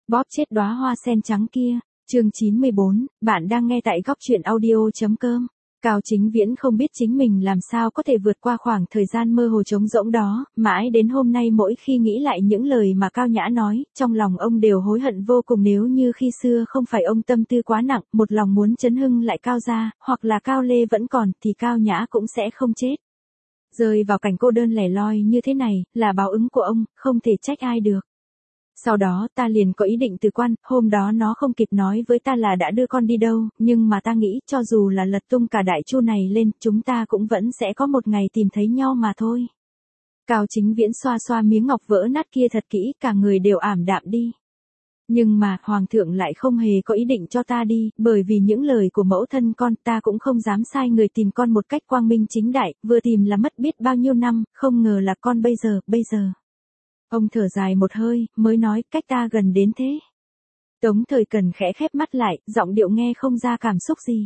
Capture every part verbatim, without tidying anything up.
Bóp chết đóa hoa sen trắng kia, chương chín mươi bốn, bạn đang nghe tại góc truyện audio.com. Cao Chính Viễn không biết chính mình làm sao có thể vượt qua khoảng thời gian mơ hồ trống rỗng đó, mãi đến hôm nay mỗi khi nghĩ lại những lời mà Cao Nhã nói, trong lòng ông đều hối hận vô cùng. Nếu như khi xưa không phải ông tâm tư quá nặng, một lòng muốn chấn hưng lại Cao gia, hoặc là Cao Lê vẫn còn, thì Cao Nhã cũng sẽ không chết. Rơi vào cảnh cô đơn lẻ loi như thế này, là báo ứng của ông, không thể trách ai được. Sau đó ta liền có ý định từ quan, hôm đó nó không kịp nói với ta là đã đưa con đi đâu, nhưng mà ta nghĩ cho dù là lật tung cả đại chu này lên, chúng ta cũng vẫn sẽ có một ngày tìm thấy nhau mà thôi. Cao Chính Viễn xoa xoa miếng ngọc vỡ nát kia thật kỹ, cả người đều ảm đạm đi. Nhưng mà, Hoàng thượng lại không hề có ý định cho ta đi, bởi vì những lời của mẫu thân con, ta cũng không dám sai người tìm con một cách quang minh chính đại, vừa tìm là mất biết bao nhiêu năm, không ngờ là con bây giờ, bây giờ. Ông thở dài một hơi, mới nói, cách ta gần đến thế. Tống Thời Cần khẽ khép mắt lại, giọng điệu nghe không ra cảm xúc gì.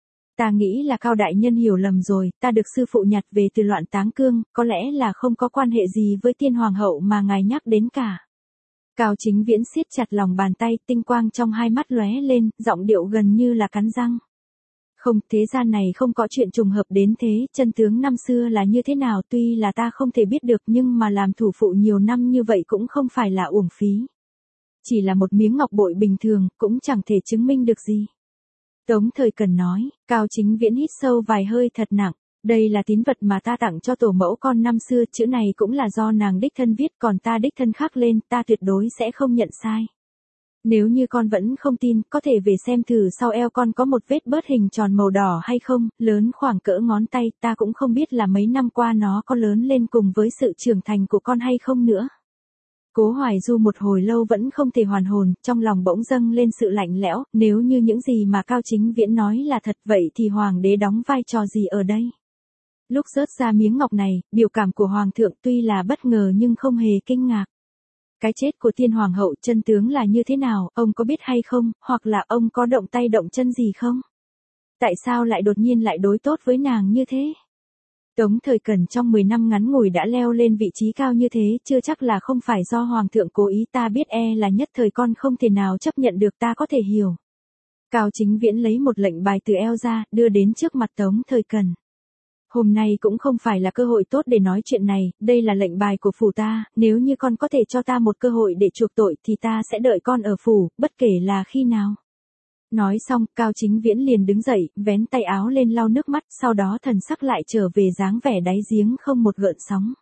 Ta nghĩ là Cao đại nhân hiểu lầm rồi, ta được sư phụ nhặt về từ Loạn Táng Cương, có lẽ là không có quan hệ gì với Tiên Hoàng hậu mà ngài nhắc đến cả. Cao Chính Viễn siết chặt lòng bàn tay, tinh quang trong hai mắt lóe lên, giọng điệu gần như là cắn răng. Không, thế gian này không có chuyện trùng hợp đến thế, chân tướng năm xưa là như thế nào tuy là ta không thể biết được, nhưng mà làm thủ phụ nhiều năm như vậy cũng không phải là uổng phí. Chỉ là một miếng ngọc bội bình thường, cũng chẳng thể chứng minh được gì. Tống Thời Cần nói. Cao Chính Viễn hít sâu vài hơi thật nặng. Đây là tín vật mà ta tặng cho tổ mẫu con năm xưa, chữ này cũng là do nàng đích thân viết, còn ta đích thân khắc lên, ta tuyệt đối sẽ không nhận sai. Nếu như con vẫn không tin, có thể về xem thử sau eo con có một vết bớt hình tròn màu đỏ hay không, lớn khoảng cỡ ngón tay, ta cũng không biết là mấy năm qua nó có lớn lên cùng với sự trưởng thành của con hay không nữa. Cố Hoài Du một hồi lâu vẫn không thể hoàn hồn, trong lòng bỗng dâng lên sự lạnh lẽo, nếu như những gì mà Cao Chính Viễn nói là thật vậy thì Hoàng đế đóng vai trò gì ở đây? Lúc rớt ra miếng ngọc này, biểu cảm của Hoàng thượng tuy là bất ngờ nhưng không hề kinh ngạc. Cái chết của Tiên Hoàng hậu chân tướng là như thế nào, ông có biết hay không, hoặc là ông có động tay động chân gì không? Tại sao lại đột nhiên lại đối tốt với nàng như thế? Tống Thời Cần trong mười năm ngắn ngủi đã leo lên vị trí cao như thế, chưa chắc là không phải do Hoàng thượng cố ý, ta biết e là nhất thời con không thể nào chấp nhận được, ta có thể hiểu. Cao Chính Viễn lấy một lệnh bài từ eo ra, đưa đến trước mặt Tống Thời Cần. Hôm nay cũng không phải là cơ hội tốt để nói chuyện này, đây là lệnh bài của phủ ta, nếu như con có thể cho ta một cơ hội để chuộc tội thì ta sẽ đợi con ở phủ, bất kể là khi nào. Nói xong, Cao Chính Viễn liền đứng dậy, vén tay áo lên lau nước mắt, sau đó thần sắc lại trở về dáng vẻ đáy giếng không một gợn sóng.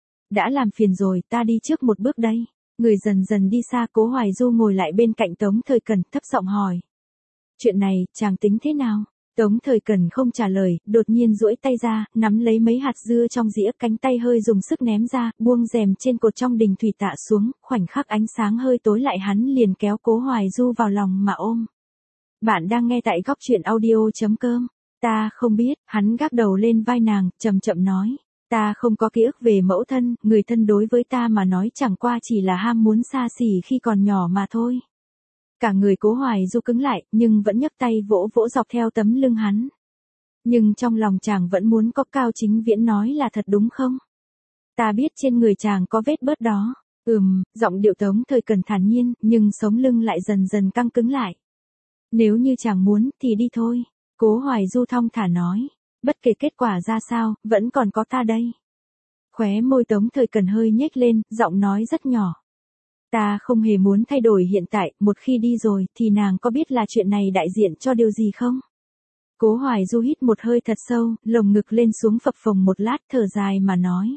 Đã làm phiền rồi, ta đi trước một bước đây. Người dần dần đi xa. Cố Hoài Du ngồi lại bên cạnh Tống Thời Cần, thấp giọng hỏi. Chuyện này, chàng tính thế nào? Tống Thời Cần không trả lời, đột nhiên duỗi tay ra, nắm lấy mấy hạt dưa trong dĩa, cánh tay hơi dùng sức ném ra, buông rèm trên cột trong đình thủy tạ xuống, khoảnh khắc ánh sáng hơi tối lại hắn liền kéo Cố Hoài Du vào lòng mà ôm. Bạn đang nghe tại góc truyện audio.com. Ta không biết, hắn gác đầu lên vai nàng, chậm chậm nói. Ta không có ký ức về mẫu thân, người thân đối với ta mà nói chẳng qua chỉ là ham muốn xa xỉ khi còn nhỏ mà thôi. Cả người Cố Hoài Du cứng lại, nhưng vẫn nhấc tay vỗ vỗ dọc theo tấm lưng hắn. Nhưng trong lòng chàng vẫn muốn có. Cao Chính Viễn nói là thật đúng không? Ta biết trên người chàng có vết bớt đó. Ừm, giọng điệu Tống Thời Cần thản nhiên, nhưng sống lưng lại dần dần căng cứng lại. Nếu như chàng muốn, thì đi thôi. Cố Hoài Du thong thả nói. Bất kể kết quả ra sao, vẫn còn có ta đây. Khóe môi Tống Thời Cần hơi nhếch lên, giọng nói rất nhỏ. Ta không hề muốn thay đổi hiện tại, một khi đi rồi, thì nàng có biết là chuyện này đại diện cho điều gì không? Cố Hoài Du hít một hơi thật sâu, lồng ngực lên xuống phập phồng một lát, thở dài mà nói.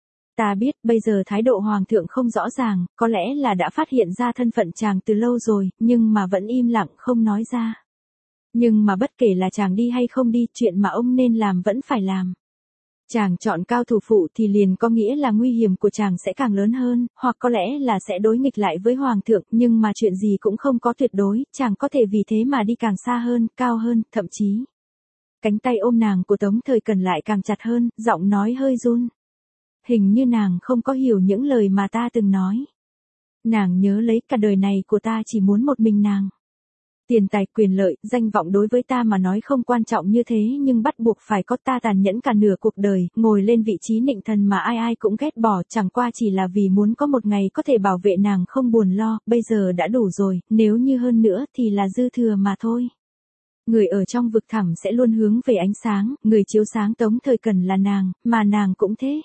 Ta biết, bây giờ thái độ Hoàng thượng không rõ ràng, có lẽ là đã phát hiện ra thân phận chàng từ lâu rồi, nhưng mà vẫn im lặng không nói ra. Nhưng mà bất kể là chàng đi hay không đi, chuyện mà ông nên làm vẫn phải làm. Chàng chọn Cao thủ phụ thì liền có nghĩa là nguy hiểm của chàng sẽ càng lớn hơn, hoặc có lẽ là sẽ đối nghịch lại với Hoàng thượng, nhưng mà chuyện gì cũng không có tuyệt đối, chàng có thể vì thế mà đi càng xa hơn, cao hơn, thậm chí. Cánh tay ôm nàng của Tống Thời Cần lại càng chặt hơn, giọng nói hơi run. Hình như nàng không có hiểu những lời mà ta từng nói. Nàng nhớ lấy cả đời này của ta chỉ muốn một mình nàng. Tiền tài, quyền lợi, danh vọng đối với ta mà nói không quan trọng như thế nhưng bắt buộc phải có ta tàn nhẫn cả nửa cuộc đời, ngồi lên vị trí nịnh thần mà ai ai cũng ghét bỏ, chẳng qua chỉ là vì muốn có một ngày có thể bảo vệ nàng không buồn lo, bây giờ đã đủ rồi, nếu như hơn nữa thì là dư thừa mà thôi. Người ở trong vực thẳm sẽ luôn hướng về ánh sáng, người chiếu sáng Tống Thời Cần là nàng, mà nàng cũng thế.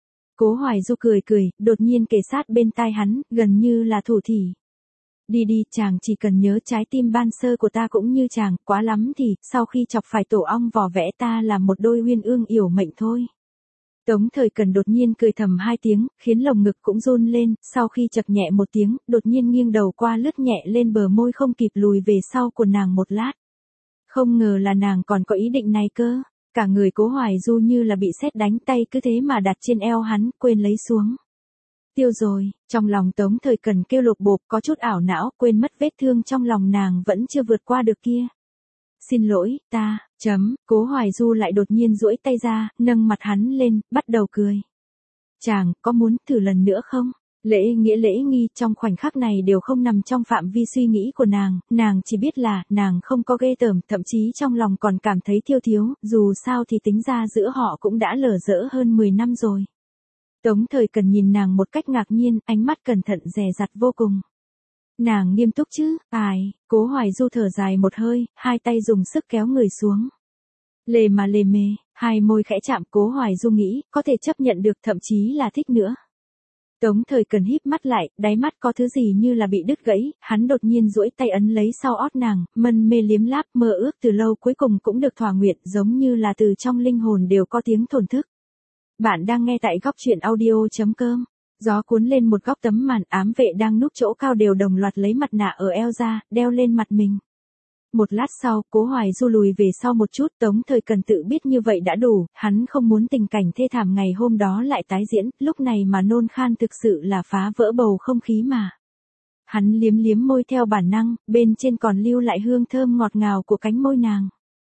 Cố Hoài Du cười cười, đột nhiên kề sát bên tai hắn, gần như là thủ thỉ. Đi đi, chàng chỉ cần nhớ trái tim ban sơ của ta cũng như chàng, quá lắm thì, sau khi chọc phải tổ ong vò vẽ ta là một đôi uyên ương yểu mệnh thôi. Tống Thời Cần đột nhiên cười thầm hai tiếng, khiến lồng ngực cũng run lên, sau khi chật nhẹ một tiếng, đột nhiên nghiêng đầu qua lướt nhẹ lên bờ môi không kịp lùi về sau của nàng một lát. Không ngờ là nàng còn có ý định này cơ, cả người Cố Hoài Du như là bị sét đánh, tay cứ thế mà đặt trên eo hắn, quên lấy xuống. Tiêu rồi, trong lòng Tống Thời Cần kêu lục bộp, có chút ảo não, quên mất vết thương trong lòng nàng vẫn chưa vượt qua được kia. Xin lỗi, ta, chấm, Cố Hoài Du lại đột nhiên duỗi tay ra, nâng mặt hắn lên, bắt đầu cười. Chàng, có muốn thử lần nữa không? Lễ nghĩa lễ nghi trong khoảnh khắc này đều không nằm trong phạm vi suy nghĩ của nàng, nàng chỉ biết là, nàng không có ghê tởm, thậm chí trong lòng còn cảm thấy thiêu thiếu, dù sao thì tính ra giữa họ cũng đã lở dỡ hơn mười năm rồi. Tống Thời Cần nhìn nàng một cách ngạc nhiên, ánh mắt cẩn thận dè dặt vô cùng. Nàng nghiêm túc chứ, ai, Cố Hoài Du thở dài một hơi, hai tay dùng sức kéo người xuống. Lề mà lề mề, hai môi khẽ chạm, Cố Hoài Du nghĩ, có thể chấp nhận được, thậm chí là thích nữa. Tống Thời Cần híp mắt lại, đáy mắt có thứ gì như là bị đứt gãy, hắn đột nhiên duỗi tay ấn lấy sau ót nàng, mân mê liếm láp, mơ ước từ lâu cuối cùng cũng được thỏa nguyện, giống như là từ trong linh hồn đều có tiếng thổn thức. Bạn đang nghe tại góc truyện audio chấm com. Gió cuốn lên một góc tấm màn, ám vệ đang núp chỗ cao đều đồng loạt lấy mặt nạ ở eo ra, đeo lên mặt mình. Một lát sau, Cố Hoài Du lùi về sau một chút, Tống Thời Cần tự biết như vậy đã đủ, hắn không muốn tình cảnh thê thảm ngày hôm đó lại tái diễn, lúc này mà nôn khan thực sự là phá vỡ bầu không khí mà. Hắn liếm liếm môi theo bản năng, bên trên còn lưu lại hương thơm ngọt ngào của cánh môi nàng.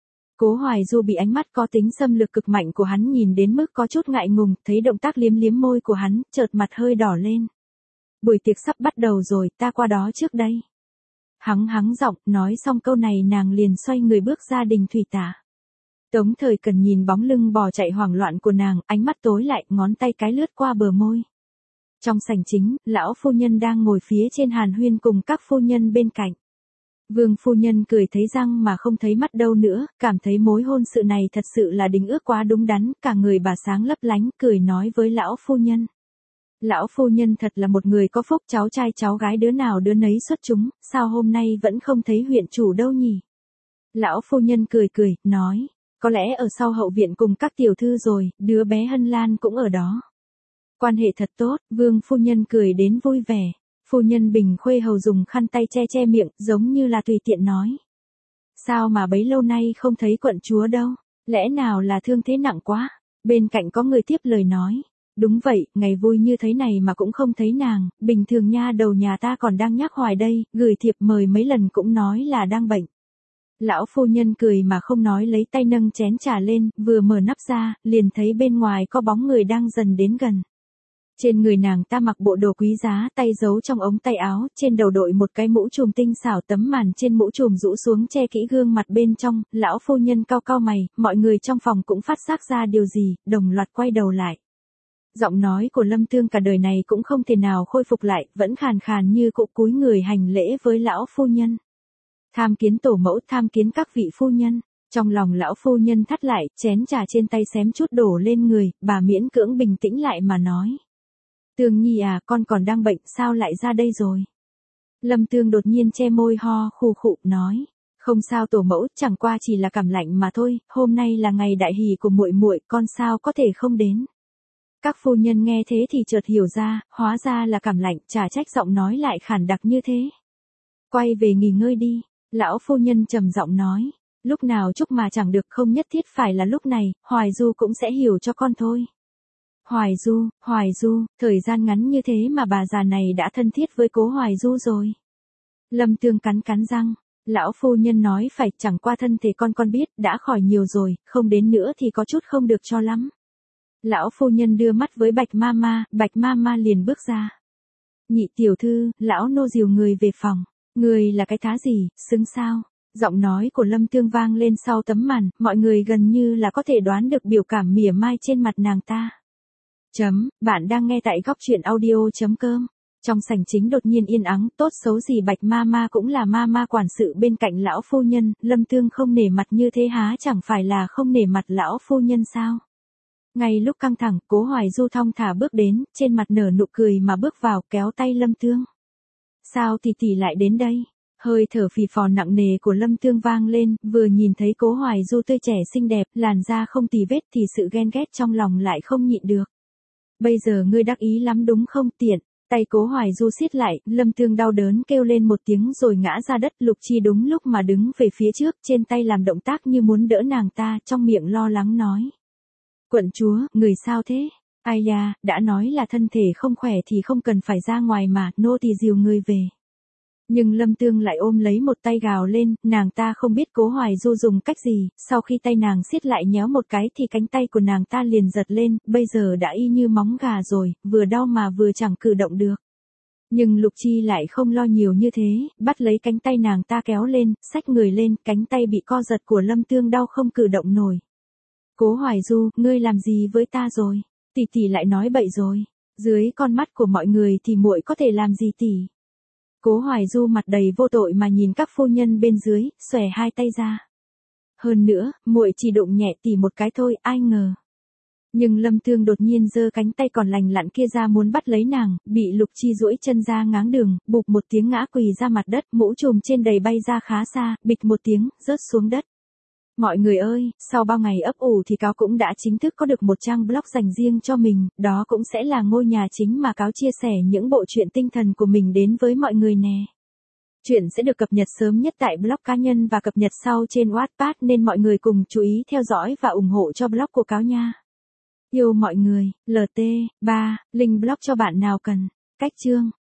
Cố Hoài Du bị ánh mắt có tính xâm lược cực mạnh của hắn nhìn đến mức có chút ngại ngùng, thấy động tác liếm liếm môi của hắn, chợt mặt hơi đỏ lên. Buổi tiệc sắp bắt đầu rồi, ta qua đó trước đây. Hắng hắng giọng, nói xong câu này nàng liền xoay người bước ra đình thủy tả. Tống Thời Cần nhìn bóng lưng bò chạy hoảng loạn của nàng, ánh mắt tối lại, ngón tay cái lướt qua bờ môi. Trong sảnh chính, lão phu nhân đang ngồi phía trên hàn huyên cùng các phu nhân bên cạnh. Vương phu nhân cười thấy răng mà không thấy mắt đâu nữa, cảm thấy mối hôn sự này thật sự là đính ước quá đúng đắn, cả người bà sáng lấp lánh, cười nói với lão phu nhân. Lão phu nhân thật là một người có phúc, cháu trai cháu gái đứa nào đứa nấy xuất chúng, sao hôm nay vẫn không thấy huyện chủ đâu nhỉ? Lão phu nhân cười cười, nói, có lẽ ở sau hậu viện cùng các tiểu thư rồi, đứa bé Hân Lan cũng ở đó. Quan hệ thật tốt, vương phu nhân cười đến vui vẻ. Phu nhân Bình Khuê hầu dùng khăn tay che che miệng, giống như là tùy tiện nói. Sao mà bấy lâu nay không thấy quận chúa đâu, lẽ nào là thương thế nặng quá? Bên cạnh có người tiếp lời nói. Đúng vậy, ngày vui như thế này mà cũng không thấy nàng, bình thường nha đầu nhà ta còn đang nhắc hoài đây, gửi thiệp mời mấy lần cũng nói là đang bệnh. Lão phu nhân cười mà không nói, lấy tay nâng chén trà lên, vừa mở nắp ra, liền thấy bên ngoài có bóng người đang dần đến gần. Trên người nàng ta mặc bộ đồ quý giá, tay giấu trong ống tay áo, trên đầu đội một cái mũ trùm tinh xảo, tấm màn trên mũ trùm rũ xuống che kỹ gương mặt bên trong, lão phu nhân cau cau mày, mọi người trong phòng cũng phát giác ra điều gì, đồng loạt quay đầu lại. Giọng nói của Lâm Tương cả đời này cũng không thể nào khôi phục lại, vẫn khàn khàn như cũ cúi người hành lễ với lão phu nhân. Tham kiến tổ mẫu, tham kiến các vị phu nhân. Trong lòng lão phu nhân thắt lại, chén trà trên tay xém chút đổ lên người, bà miễn cưỡng bình tĩnh lại mà nói. Tương Nhi à, con còn đang bệnh, sao lại ra đây rồi? Lâm Tương đột nhiên che môi ho khù khụ, nói. Không sao tổ mẫu, chẳng qua chỉ là cảm lạnh mà thôi, hôm nay là ngày đại hỷ của muội muội, con sao có thể không đến. Các phu nhân nghe thế thì chợt hiểu ra, hóa ra là cảm lạnh, chả trách giọng nói lại khản đặc như thế. Quay về nghỉ ngơi đi, lão phu nhân trầm giọng nói. Lúc nào chúc mà chẳng được, không nhất thiết phải là lúc này, Hoài Du cũng sẽ hiểu cho con thôi. Hoài Du, Hoài Du, thời gian ngắn như thế mà bà già này đã thân thiết với Cố Hoài Du rồi. Lâm Tương cắn cắn răng, lão phu nhân nói phải, chẳng qua thân thể con con biết, đã khỏi nhiều rồi, không đến nữa thì có chút không được cho lắm. Lão phu nhân đưa mắt với Bạch Mama, Bạch Mama liền bước ra. Nhị tiểu thư, lão nô dìu người về phòng, người là cái thá gì, xứng sao? Giọng nói của Lâm Tương vang lên sau tấm màn, mọi người gần như là có thể đoán được biểu cảm mỉa mai trên mặt nàng ta. Chấm, bạn đang nghe tại góc truyện audio.com. Trong sảnh chính đột nhiên yên ắng, tốt xấu gì Bạch ma ma cũng là ma ma quản sự bên cạnh lão phu nhân, Lâm Tương không nể mặt như thế há chẳng phải là không nể mặt lão phu nhân sao? Ngay lúc căng thẳng, Cố Hoài Du thong thả bước đến, trên mặt nở nụ cười mà bước vào kéo tay Lâm Tương. Sao tỷ tỷ lại đến đây? Hơi thở phì phò nặng nề của Lâm Tương vang lên, vừa nhìn thấy Cố Hoài Du tươi trẻ xinh đẹp, làn da không tì vết thì sự ghen ghét trong lòng lại không nhịn được. Bây giờ ngươi đắc ý lắm đúng không tiện? Tay Cố Hoài Du siết lại, Lâm Tương đau đớn kêu lên một tiếng rồi ngã ra đất. Lục Chi đúng lúc mà đứng về phía trước, trên tay làm động tác như muốn đỡ nàng ta, trong miệng lo lắng nói. Quận chúa, người sao thế? Ai da, đã nói là thân thể không khỏe thì không cần phải ra ngoài mà, nô tỳ dìu người về. Nhưng Lâm Tương lại ôm lấy một tay gào lên, nàng ta không biết Cố Hoài Du dùng cách gì, sau khi tay nàng siết lại nhéo một cái thì cánh tay của nàng ta liền giật lên, bây giờ đã y như móng gà rồi, vừa đau mà vừa chẳng cử động được. Nhưng Lục Chi lại không lo nhiều như thế, bắt lấy cánh tay nàng ta kéo lên, xách người lên, cánh tay bị co giật của Lâm Tương đau không cử động nổi. Cố Hoài Du, ngươi làm gì với ta rồi? Tỷ tỷ lại nói bậy rồi. Dưới con mắt của mọi người thì muội có thể làm gì tỷ? Cố Hoài Du mặt đầy vô tội mà nhìn các phu nhân bên dưới, xòe hai tay ra. Hơn nữa, muội chỉ đụng nhẹ tỷ một cái thôi, ai ngờ. Nhưng Lâm Tương đột nhiên giơ cánh tay còn lành lặn kia ra muốn bắt lấy nàng, bị Lục Chi duỗi chân ra ngáng đường, bụp một tiếng ngã quỳ ra mặt đất, mũ trùm trên đầy bay ra khá xa, bịch một tiếng, rớt xuống đất. Mọi người ơi, sau bao ngày ấp ủ thì Cáo cũng đã chính thức có được một trang blog dành riêng cho mình, đó cũng sẽ là ngôi nhà chính mà Cáo chia sẻ những bộ truyện tinh thần của mình đến với mọi người nè. Chuyện sẽ được cập nhật sớm nhất tại blog cá nhân và cập nhật sau trên Wattpad nên mọi người cùng chú ý theo dõi và ủng hộ cho blog của Cáo nha. Yêu mọi người, lờ tê, ba, link blog cho bạn nào cần. Cách chương